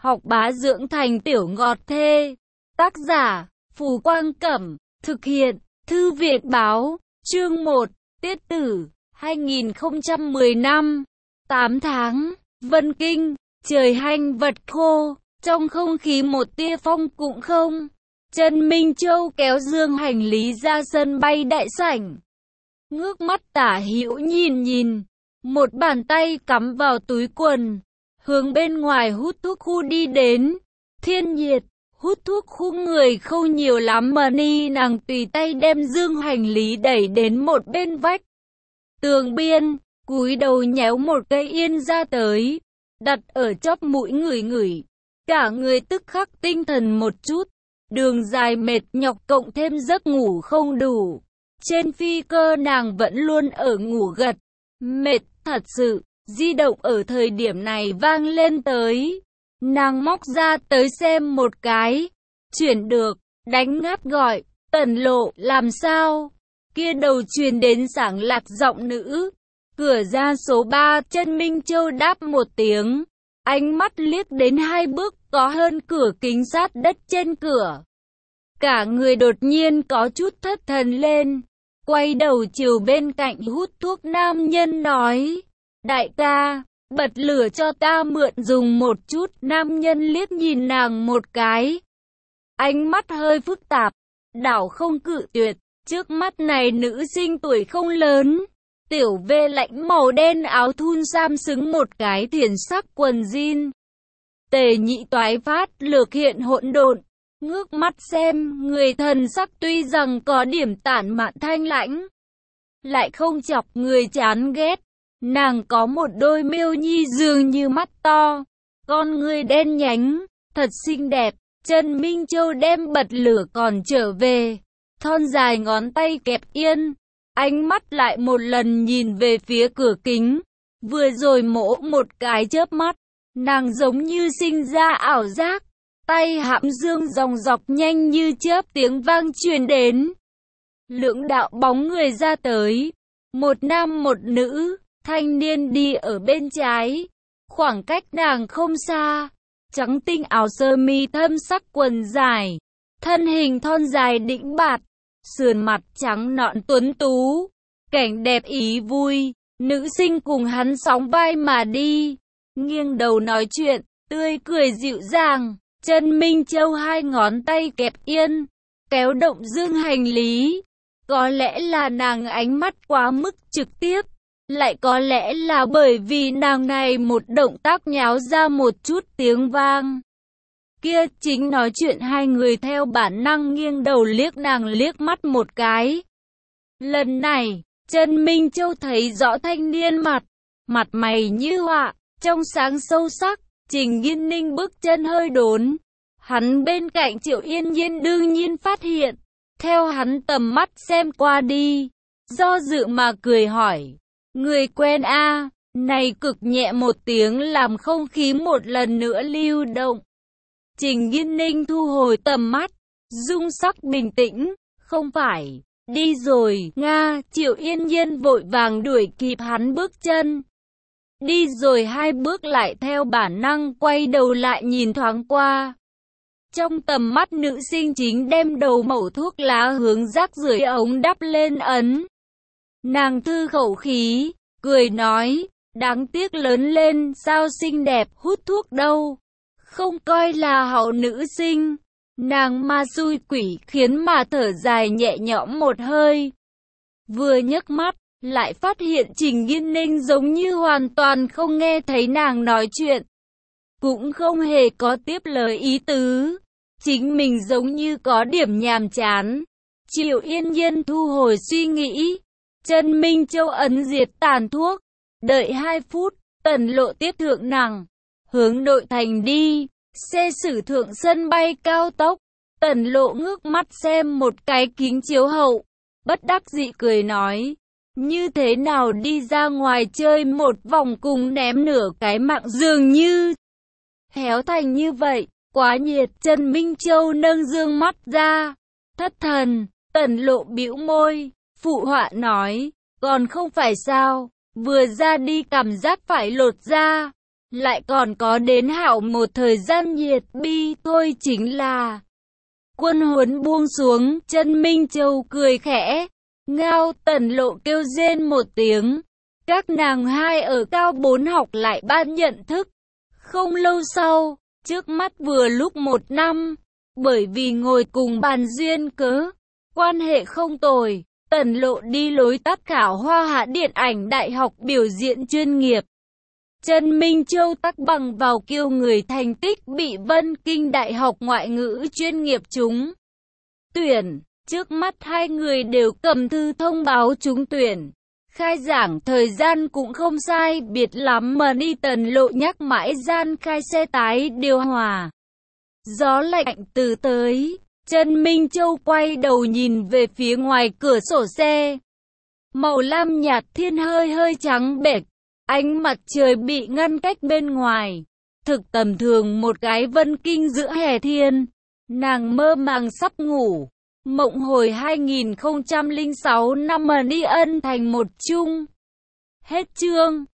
học bá dưỡng thành tiểu ngọt thê. Tác giả, Phù Quang Cẩm, thực hiện, Thư viện Báo, chương 1, Tiết Tử, 2010 năm, 8 tháng, Vân Kinh, trời hanh vật khô, trong không khí một tia phong cũng không. Trần Minh Châu kéo dương hành lý ra sân bay đại sảnh. Ngước mắt tả hữu nhìn, một bàn tay cắm vào túi quần, hướng bên ngoài hút thuốc khu đi đến. Thiên nhiệt, hút thuốc khu người không nhiều lắm mà nàng tùy tay đem dương hành lý đẩy đến một bên vách tường biên, cúi đầu nhéo một cây yên ra tới, đặt ở chóp mũi ngửi. Cả người tức khắc tinh thần một chút, đường dài mệt nhọc cộng thêm giấc ngủ không đủ. Trên phi cơ nàng vẫn luôn ở ngủ gật, mệt thật sự. Di động ở thời điểm này vang lên tới. Nàng móc ra tới xem một cái. Chuyển được, đánh ngáp gọi, Tần Lộ, làm sao? Kia đầu truyền đến sảng lạc giọng nữ. Cửa ra số 3, Trần Minh Châu đáp một tiếng. Ánh mắt liếc đến 2 bước có hơn cửa kính sát đất trên cửa. Cả người đột nhiên có chút thất thần lên. Quay đầu chiều bên cạnh hút thuốc nam nhân nói. Đại ca, bật lửa cho ta mượn dùng một chút. Nam nhân liếc nhìn nàng một cái. Ánh mắt hơi phức tạp, đảo không cự tuyệt. Trước mắt này nữ sinh tuổi không lớn. Tiểu vê lạnh màu đen áo thun sam xứng một cái thiển sắc quần jean. Tề nhị toái phát lược hiện hỗn độn. Ngước mắt xem, người thần sắc tuy rằng có điểm tản mạn thanh lãnh, lại không chọc người chán ghét. Nàng có một đôi miêu nhi dường như mắt to, con người đen nhánh, thật xinh đẹp. Trần Minh Châu đem bật lửa còn trở về, thon dài ngón tay kẹp yên, ánh mắt lại một lần nhìn về phía cửa kính. Vừa rồi mỗ một cái chớp mắt, nàng giống như sinh ra ảo giác. Tay hãm dương dòng dọc nhanh như chớp, tiếng vang truyền đến. Lưỡng đạo bóng người ra tới, một nam một nữ, thanh niên đi ở bên trái, khoảng cách nàng không xa, trắng tinh áo sơ mi thâm sắc quần dài, thân hình thon dài đĩnh bạt, sườn mặt trắng nõn tuấn tú, cảnh đẹp ý vui. Nữ sinh cùng hắn sóng vai mà đi, nghiêng đầu nói chuyện, tươi cười dịu dàng. Trần Minh Châu 2 ngón tay kẹp yên, kéo động dương hành lý. Có lẽ là nàng ánh mắt quá mức trực tiếp, lại có lẽ là bởi vì nàng này một động tác nháo ra một chút tiếng vang. Kia chính nói chuyện 2 người theo bản năng nghiêng đầu liếc nàng liếc mắt một cái. Lần này, Trần Minh Châu thấy rõ thanh niên mặt mày như họa, trong sáng sâu sắc. Trình Nghiên Ninh bước chân hơi đốn. Hắn bên cạnh Triệu Yên Nhiên đương nhiên phát hiện. Theo hắn tầm mắt xem qua đi, do dự mà cười hỏi. Người quen a? Này cực nhẹ một tiếng làm không khí một lần nữa lưu động. Trình Nghiên Ninh thu hồi tầm mắt, dung sắc bình tĩnh. Không phải, đi rồi, Nga. Triệu Yên Nhiên vội vàng đuổi kịp hắn bước chân. Đi rồi 2 bước lại theo bản năng quay đầu lại nhìn thoáng qua. Trong tầm mắt nữ sinh chính đem đầu mẩu thuốc lá hướng rác rưởi ống đắp lên ấn. Nàng thư khẩu khí, cười nói, đáng tiếc lớn lên sao xinh đẹp, hút thuốc đâu. Không coi là hậu nữ sinh. Nàng ma xui quỷ khiến mà thở dài nhẹ nhõm một hơi. Vừa nhấc mắt, lại phát hiện Trình Nghiên Ninh giống như hoàn toàn không nghe thấy nàng nói chuyện. Cũng không hề có tiếp lời ý tứ. Chính mình giống như có điểm nhàm chán. Triệu Yên Nhiên thu hồi suy nghĩ. Trần Minh Châu ấn diệt tàn thuốc. Đợi 2 phút, Tần Lộ tiếp thượng nàng, hướng nội thành đi. Xe sử thượng sân bay cao tốc. Tần Lộ ngước mắt xem một cái kính chiếu hậu, bất đắc dĩ cười nói. Như thế nào đi ra ngoài chơi một vòng cùng ném nửa cái mạng dường như héo thành như vậy, quá nhiệt. Trần Minh Châu nâng dương mắt ra, thất thần. Tần Lộ bĩu môi, phụ họa nói, còn không phải sao, vừa ra đi cảm giác phải lột da. Lại còn có đến hảo một thời gian nhiệt bi thôi chính là quân huấn buông xuống, Chân Minh Châu cười khẽ. Ngao Tần Lộ kêu rên một tiếng. Các nàng hai ở cao 4 học lại ban nhận thức. Không lâu sau, trước mắt vừa lúc 1 năm, bởi vì ngồi cùng bàn duyên cớ, quan hệ không tồi, Tần Lộ đi lối tắt khảo Hoa Hạ Điện ảnh Đại học biểu diễn chuyên nghiệp. Chân Minh Châu tắc bằng vào kiêu người thành tích bị Vân Kinh Đại học Ngoại ngữ chuyên nghiệp trúng tuyển. Trước mắt hai người đều cầm thư thông báo trúng tuyển. Khai giảng thời gian cũng không sai biệt lắm mà đi. Tần Lộ nhắc mãi gian khai xe tái điều hòa. Gió lạnh từ tới. Chân Minh Châu quay đầu nhìn về phía ngoài cửa sổ xe. Màu lam nhạt thiên hơi trắng bệch. Ánh mặt trời bị ngăn cách bên ngoài. Thực tầm thường một gái Vân Kinh giữa hè thiên. Nàng mơ màng sắp ngủ. Mộng hồi 2006 năm mà đi ân thành một chung. Hết chương.